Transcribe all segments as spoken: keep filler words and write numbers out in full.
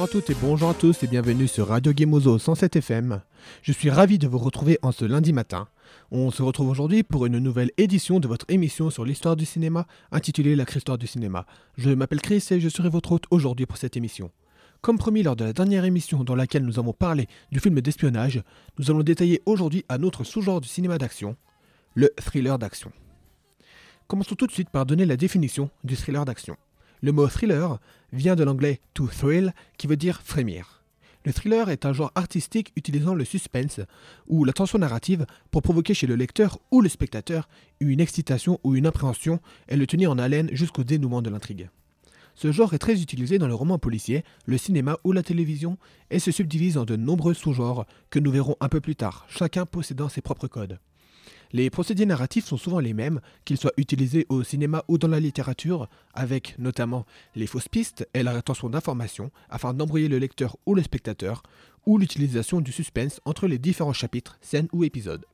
à toutes et bonjour à tous et bienvenue sur Radio Gemozo cent sept F M. Je suis ravi de vous retrouver en ce lundi matin. On se retrouve aujourd'hui pour une nouvelle édition de votre émission sur l'histoire du cinéma intitulée La Histoire du cinéma. Je m'appelle Chris et je serai votre hôte aujourd'hui pour cette émission. Comme promis lors de la dernière émission dans laquelle nous avons parlé du film d'espionnage, nous allons détailler aujourd'hui un autre sous-genre du cinéma d'action, le thriller d'action. Commençons tout de suite par donner la définition du thriller d'action. Le mot thriller vient de l'anglais to thrill qui veut dire frémir. Le thriller est un genre artistique utilisant le suspense ou la tension narrative pour provoquer chez le lecteur ou le spectateur une excitation ou une appréhension et le tenir en haleine jusqu'au dénouement de l'intrigue. Ce genre est très utilisé dans le roman policier, le cinéma ou la télévision et se subdivise en de nombreux sous-genres que nous verrons un peu plus tard, chacun possédant ses propres codes. Les procédés narratifs sont souvent les mêmes, qu'ils soient utilisés au cinéma ou dans la littérature, avec notamment les fausses pistes et la rétention d'informations afin d'embrouiller le lecteur ou le spectateur, ou l'utilisation du suspense entre les différents chapitres, scènes ou épisodes.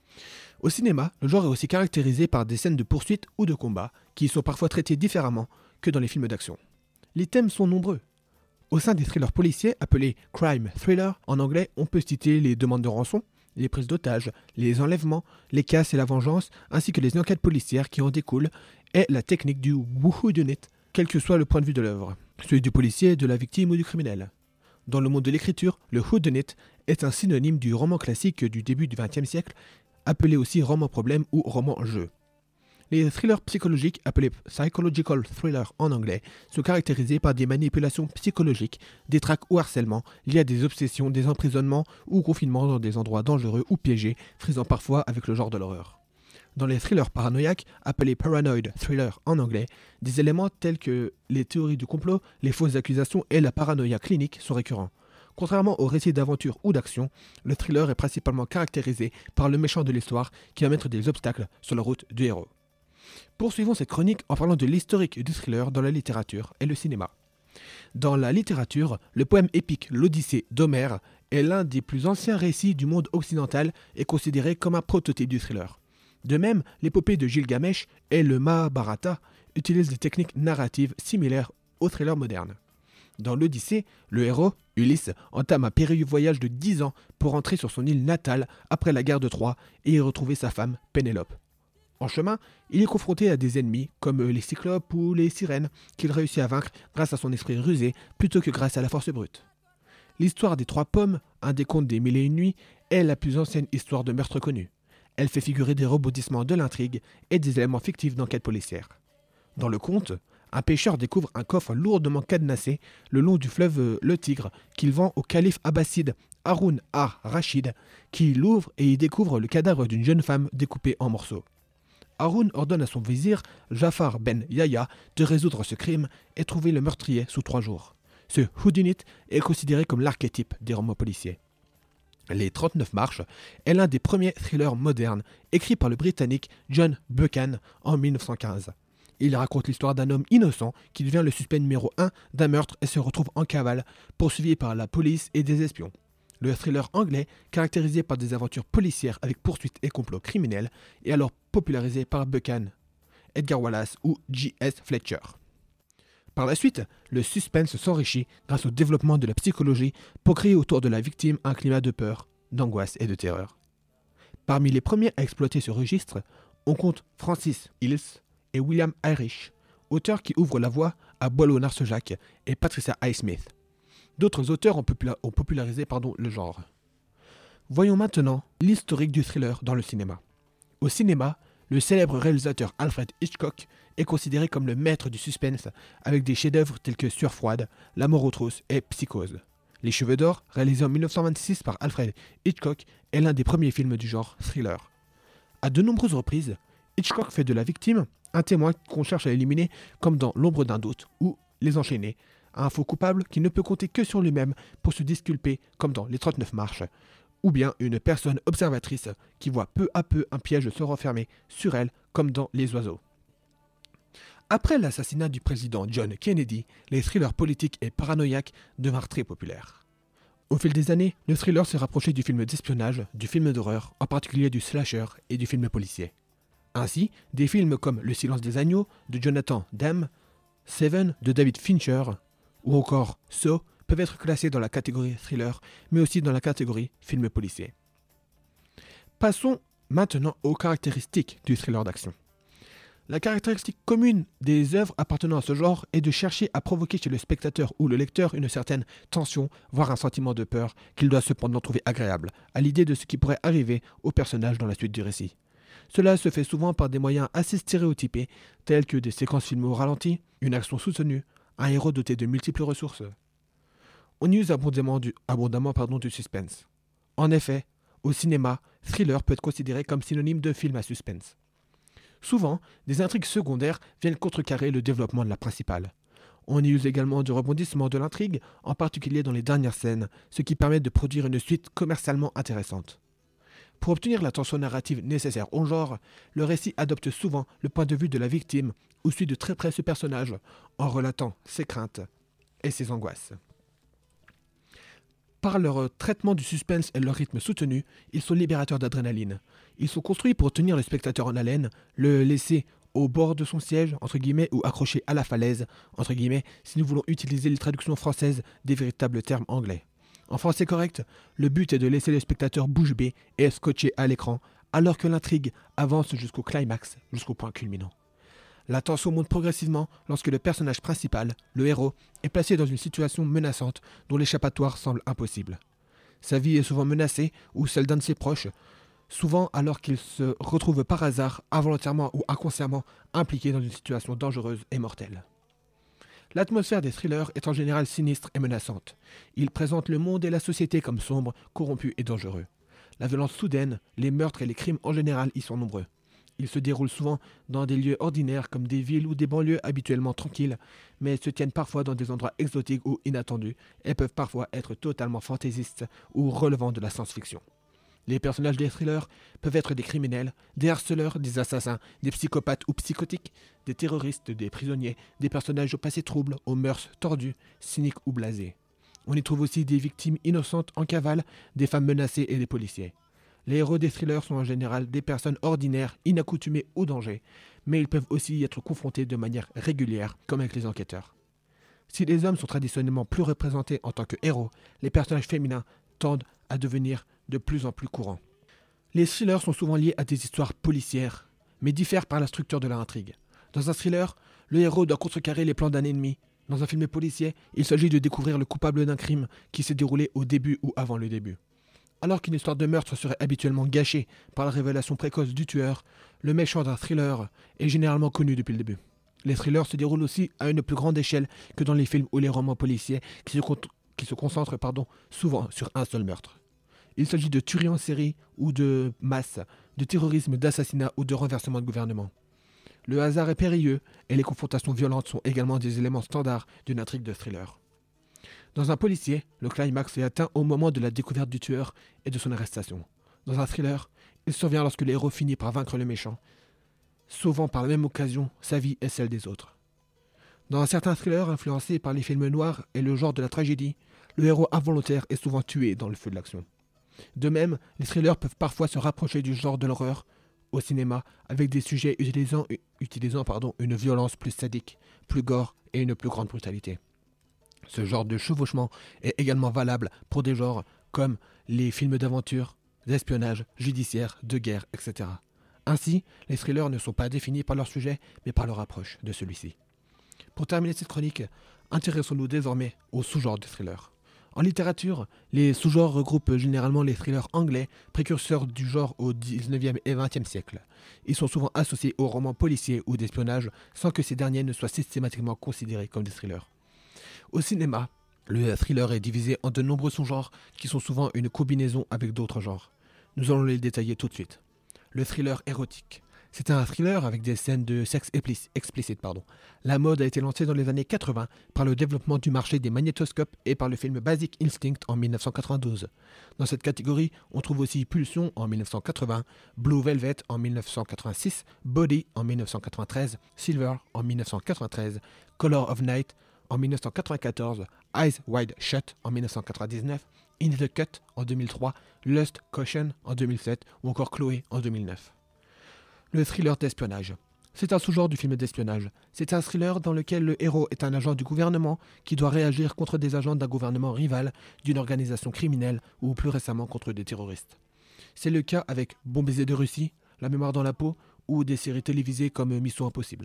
Au cinéma, le genre est aussi caractérisé par des scènes de poursuite ou de combat, qui sont parfois traitées différemment que dans les films d'action. Les thèmes sont nombreux. Au sein des thrillers policiers appelés crime thriller, en anglais, on peut citer les demandes de rançon, les prises d'otages, les enlèvements, les casses et la vengeance, ainsi que les enquêtes policières qui en découlent, et la technique du whodunit, quel que soit le point de vue de l'œuvre, celui du policier, de la victime ou du criminel. Dans le monde de l'écriture, le whodunit est un synonyme du roman classique du début du vingtième siècle, appelé aussi roman problème ou roman jeu. Les thrillers psychologiques, appelés psychological thrillers en anglais, sont caractérisés par des manipulations psychologiques, des traques ou harcèlements liés à des obsessions, des emprisonnements ou confinements dans des endroits dangereux ou piégés, frisant parfois avec le genre de l'horreur. Dans les thrillers paranoïaques, appelés paranoid thrillers en anglais, des éléments tels que les théories du complot, les fausses accusations et la paranoïa clinique sont récurrents. Contrairement aux récits d'aventure ou d'action, le thriller est principalement caractérisé par le méchant de l'histoire qui va mettre des obstacles sur la route du héros. Poursuivons cette chronique en parlant de l'historique du thriller dans la littérature et le cinéma. Dans la littérature, le poème épique L'Odyssée d'Homère est l'un des plus anciens récits du monde occidental et considéré comme un prototype du thriller. De même, l'épopée de Gilgamesh et le Mahabharata utilisent des techniques narratives similaires au thriller moderne. Dans l'Odyssée, le héros, Ulysse, entame un périlleux voyage de dix ans pour rentrer sur son île natale après la guerre de Troie et y retrouver sa femme Pénélope. En chemin, il est confronté à des ennemis comme les cyclopes ou les sirènes qu'il réussit à vaincre grâce à son esprit rusé plutôt que grâce à la force brute. L'histoire des Trois Pommes, un des contes des Mille et une nuits, est la plus ancienne histoire de meurtre connue. Elle fait figurer des rebondissements de l'intrigue et des éléments fictifs d'enquête policière. Dans le conte, un pêcheur découvre un coffre lourdement cadenassé le long du fleuve le Tigre qu'il vend au calife abbasside Haroun ar-Rachid, qui l'ouvre et y découvre le cadavre d'une jeune femme découpée en morceaux. Haroun ordonne à son vizir, Jafar ben Yahya, de résoudre ce crime et trouver le meurtrier sous trois jours. Ce whodunit est considéré comme l'archétype des romans policiers. Les trente-neuf marches est l'un des premiers thrillers modernes, écrit par le Britannique John Buchan en mille neuf cent quinze. Il raconte l'histoire d'un homme innocent qui devient le suspect numéro un d'un meurtre et se retrouve en cavale, poursuivi par la police et des espions. Le thriller anglais, caractérisé par des aventures policières avec poursuites et complots criminels, est alors popularisé par Buchan, Edgar Wallace ou J S Fletcher. Par la suite, le suspense s'enrichit grâce au développement de la psychologie pour créer autour de la victime un climat de peur, d'angoisse et de terreur. Parmi les premiers à exploiter ce registre, on compte Francis Hills et William Irish, auteurs qui ouvrent la voie à Boileau Narcejac et Patricia Highsmith. D'autres auteurs ont, popula- ont popularisé pardon, le genre. Voyons maintenant l'historique du thriller dans le cinéma. Au cinéma, le célèbre réalisateur Alfred Hitchcock est considéré comme le maître du suspense avec des chefs-d'œuvre tels que Sueur froide, La mort aux trousses et Psychose. Les Cheveux d'or, réalisé en dix-neuf cent vingt-six par Alfred Hitchcock, est l'un des premiers films du genre thriller. À de nombreuses reprises, Hitchcock fait de la victime un témoin qu'on cherche à éliminer comme dans L'ombre d'un doute ou Les Enchaînés, un faux coupable qui ne peut compter que sur lui-même pour se disculper comme dans Les trente-neuf marches, ou bien une personne observatrice qui voit peu à peu un piège se refermer sur elle comme dans Les Oiseaux. Après l'assassinat du président John Kennedy, les thrillers politiques et paranoïaques devinrent très populaires. Au fil des années, le thriller s'est rapproché du film d'espionnage, du film d'horreur, en particulier du slasher et du film policier. Ainsi, des films comme Le silence des agneaux de Jonathan Demme, Seven de David Fincher ou encore Saw peuvent être classés dans la catégorie thriller, mais aussi dans la catégorie film policier. Passons maintenant aux caractéristiques du thriller d'action. La caractéristique commune des œuvres appartenant à ce genre est de chercher à provoquer chez le spectateur ou le lecteur une certaine tension, voire un sentiment de peur qu'il doit cependant trouver agréable, à l'idée de ce qui pourrait arriver au personnage dans la suite du récit. Cela se fait souvent par des moyens assez stéréotypés, tels que des séquences filmées au ralenti, une action soutenue, un héros doté de multiples ressources. On use abondamment du, abondamment, pardon, du suspense. En effet, au cinéma, thriller peut être considéré comme synonyme de film à suspense. Souvent, des intrigues secondaires viennent contrecarrer le développement de la principale. On y use également du rebondissement de l'intrigue, en particulier dans les dernières scènes, ce qui permet de produire une suite commercialement intéressante. Pour obtenir la tension narrative nécessaire au genre, le récit adopte souvent le point de vue de la victime ou suit de très près ce personnage, en relatant ses craintes et ses angoisses. Par leur traitement du suspense et leur rythme soutenu, ils sont libérateurs d'adrénaline. Ils sont construits pour tenir le spectateur en haleine, le laisser au bord de son siège, entre guillemets, ou accroché à la falaise, entre guillemets, si nous voulons utiliser les traductions françaises des véritables termes anglais. En français correct, le but est de laisser le spectateur bouche bée et scotché à l'écran, alors que l'intrigue avance jusqu'au climax, jusqu'au point culminant. La tension monte progressivement lorsque le personnage principal, le héros, est placé dans une situation menaçante dont l'échappatoire semble impossible. Sa vie est souvent menacée, ou celle d'un de ses proches, souvent alors qu'il se retrouve par hasard, involontairement ou inconsciemment, impliqué dans une situation dangereuse et mortelle. L'atmosphère des thrillers est en général sinistre et menaçante. Ils présentent le monde et la société comme sombres, corrompus et dangereux. La violence soudaine, les meurtres et les crimes en général y sont nombreux. Ils se déroulent souvent dans des lieux ordinaires comme des villes ou des banlieues habituellement tranquilles, mais se tiennent parfois dans des endroits exotiques ou inattendus et peuvent parfois être totalement fantaisistes ou relevant de la science-fiction. Les personnages des thrillers peuvent être des criminels, des harceleurs, des assassins, des psychopathes ou psychotiques, des terroristes, des prisonniers, des personnages au passé trouble, aux mœurs tordues, cyniques ou blasés. On y trouve aussi des victimes innocentes en cavale, des femmes menacées et des policiers. Les héros des thrillers sont en général des personnes ordinaires, inaccoutumées au danger, mais ils peuvent aussi y être confrontés de manière régulière, comme avec les enquêteurs. Si les hommes sont traditionnellement plus représentés en tant que héros, les personnages féminins tendent à devenir de plus en plus courants. Les thrillers sont souvent liés à des histoires policières, mais diffèrent par la structure de leur intrigue. Dans un thriller, le héros doit contrecarrer les plans d'un ennemi. Dans un film policier, il s'agit de découvrir le coupable d'un crime qui s'est déroulé au début ou avant le début. Alors qu'une histoire de meurtre serait habituellement gâchée par la révélation précoce du tueur, le méchant d'un thriller est généralement connu depuis le début. Les thrillers se déroulent aussi à une plus grande échelle que dans les films ou les romans policiers qui se, con- qui se concentrent pardon, souvent sur un seul meurtre. Il s'agit de tueries en série ou de masse, de terrorisme, d'assassinat ou de renversement de gouvernement. Le hasard est périlleux et les confrontations violentes sont également des éléments standards d'une intrigue de thriller. Dans un policier, le climax est atteint au moment de la découverte du tueur et de son arrestation. Dans un thriller, il survient lorsque le héros finit par vaincre le méchant, sauvant par la même occasion sa vie et celle des autres. Dans un certain thriller influencé par les films noirs et le genre de la tragédie, le héros involontaire est souvent tué dans le feu de l'action. De même, les thrillers peuvent parfois se rapprocher du genre de l'horreur au cinéma avec des sujets utilisant, utilisant pardon, une violence plus sadique, plus gore et une plus grande brutalité. Ce genre de chevauchement est également valable pour des genres comme les films d'aventure, d'espionnage, judiciaire, de guerre, et cetera. Ainsi, les thrillers ne sont pas définis par leur sujet, mais par leur approche de celui-ci. Pour terminer cette chronique, intéressons-nous désormais aux sous-genres de thrillers. En littérature, les sous-genres regroupent généralement les thrillers anglais, précurseurs du genre au dix-neuvième et vingtième siècle. Ils sont souvent associés aux romans policiers ou d'espionnage, sans que ces derniers ne soient systématiquement considérés comme des thrillers. Au cinéma, le thriller est divisé en de nombreux sous-genres qui sont souvent une combinaison avec d'autres genres. Nous allons les détailler tout de suite. Le thriller érotique. C'est un thriller avec des scènes de sexe explicite. Pardon. La mode a été lancée dans les années quatre-vingts par le développement du marché des magnétoscopes et par le film Basic Instinct en dix-neuf cent quatre-vingt-douze. Dans cette catégorie, on trouve aussi Pulsion en dix-neuf cent quatre-vingts, Blue Velvet en dix-neuf cent quatre-vingt-six, Body en dix-neuf cent quatre-vingt-treize, Silver en dix-neuf cent quatre-vingt-treize, Color of Night en dix-neuf cent quatre-vingt-quatorze, Eyes Wide Shut en dix-neuf cent quatre-vingt-dix-neuf, In the Cut en deux mille trois, Lust Caution en deux mille sept ou encore Chloé en deux mille neuf. Le thriller d'espionnage. C'est un sous-genre du film d'espionnage. C'est un thriller dans lequel le héros est un agent du gouvernement qui doit réagir contre des agents d'un gouvernement rival, d'une organisation criminelle ou plus récemment contre des terroristes. C'est le cas avec Bon baiser de Russie, La mémoire dans la peau ou des séries télévisées comme Mission Impossible.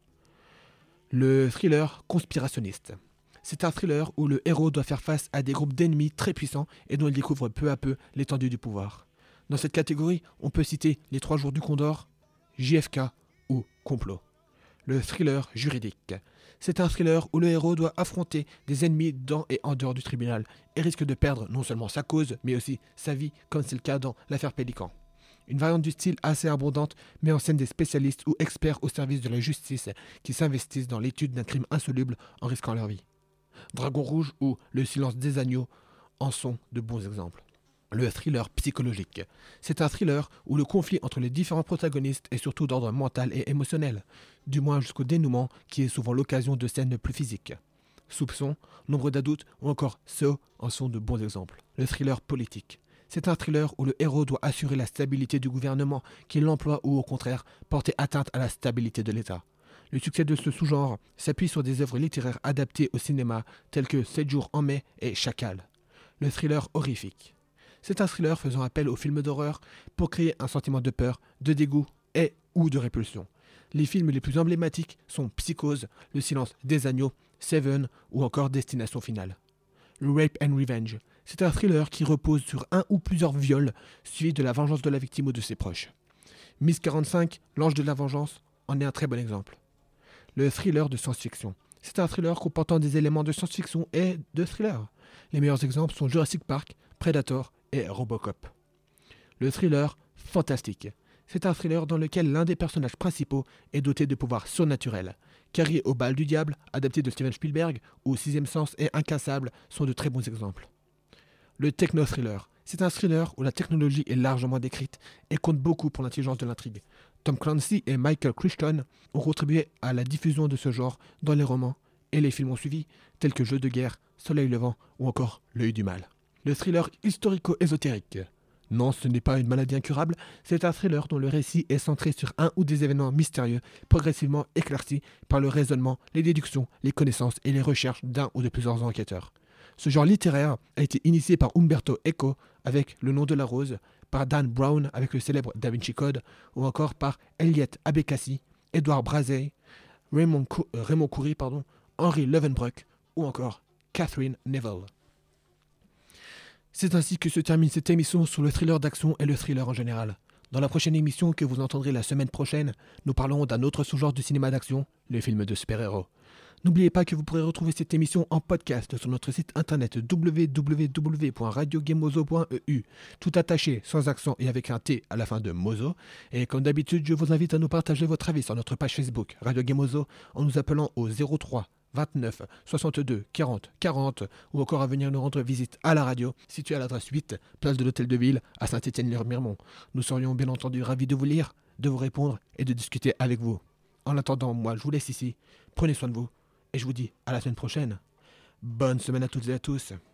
Le thriller conspirationniste. C'est un thriller où le héros doit faire face à des groupes d'ennemis très puissants et dont il découvre peu à peu l'étendue du pouvoir. Dans cette catégorie, on peut citer Les Trois Jours du Condor, J F K ou Complot. Le thriller juridique. C'est un thriller où le héros doit affronter des ennemis dans et en dehors du tribunal et risque de perdre non seulement sa cause, mais aussi sa vie, comme c'est le cas dans l'affaire Pélican. Une variante du style assez abondante met en scène des spécialistes ou experts au service de la justice qui s'investissent dans l'étude d'un crime insoluble en risquant leur vie. Dragon Rouge ou Le Silence des Agneaux en sont de bons exemples. Le thriller psychologique. C'est un thriller où le conflit entre les différents protagonistes est surtout d'ordre mental et émotionnel, du moins jusqu'au dénouement qui est souvent l'occasion de scènes plus physiques. Soupçon, Nombre d'adultes ou encore So en sont de bons exemples. Le thriller politique. C'est un thriller où le héros doit assurer la stabilité du gouvernement qu'il emploie ou au contraire porter atteinte à la stabilité de l'État. Le succès de ce sous-genre s'appuie sur des œuvres littéraires adaptées au cinéma telles que sept jours en mai et Chacal. Le thriller horrifique. C'est un thriller faisant appel aux films d'horreur pour créer un sentiment de peur, de dégoût et ou de répulsion. Les films les plus emblématiques sont Psychose, Le Silence des Agneaux, Seven ou encore Destination Finale. Le Rape and Revenge. C'est un thriller qui repose sur un ou plusieurs viols suivis de la vengeance de la victime ou de ses proches. Miss quarante-cinq, L'Ange de la Vengeance, en est un très bon exemple. Le thriller de science-fiction. C'est un thriller comportant des éléments de science-fiction et de thriller. Les meilleurs exemples sont Jurassic Park, Predator et Robocop. Le thriller fantastique. C'est un thriller dans lequel l'un des personnages principaux est doté de pouvoirs surnaturels. Carrie au bal du diable, adapté de Steven Spielberg, ou Sixième Sens et Incassable sont de très bons exemples. Le techno-thriller. C'est un thriller où la technologie est largement décrite et compte beaucoup pour l'intelligence de l'intrigue. Tom Clancy et Michael Crichton ont contribué à la diffusion de ce genre dans les romans et les films ont suivi, tels que Jeux de guerre, Soleil levant ou encore L'œil du mal. Le thriller historico-ésotérique. Non, ce n'est pas une maladie incurable, c'est un thriller dont le récit est centré sur un ou des événements mystérieux, progressivement éclaircis par le raisonnement, les déductions, les connaissances et les recherches d'un ou de plusieurs enquêteurs. Ce genre littéraire a été initié par Umberto Eco avec Le nom de la rose, par Dan Brown avec le célèbre Da Vinci Code, ou encore par Elliot Abécassi, Edward Brazey, Raymond, Cou- euh, Raymond Coury, pardon, Henry Levenbruck ou encore Catherine Neville. C'est ainsi que se termine cette émission sur le thriller d'action et le thriller en général. Dans la prochaine émission que vous entendrez la semaine prochaine, nous parlerons d'un autre sous-genre du cinéma d'action, les films de super-héros. N'oubliez pas que vous pourrez retrouver cette émission en podcast sur notre site internet w w w point radio gamozo point e u, tout attaché, sans accent et avec un T à la fin de Mozo. Et comme d'habitude, je vous invite à nous partager votre avis sur notre page Facebook Radio Gamozo en nous appelant au zéro trois vingt-neuf soixante-deux quarante quarante ou encore à venir nous rendre visite à la radio située à l'adresse huit, place de l'Hôtel de Ville à Saint-Étienne-Lire-Miremont. Nous serions bien entendu ravis de vous lire, de vous répondre et de discuter avec vous. En attendant, moi je vous laisse ici, prenez soin de vous et je vous dis à la semaine prochaine. Bonne semaine à toutes et à tous.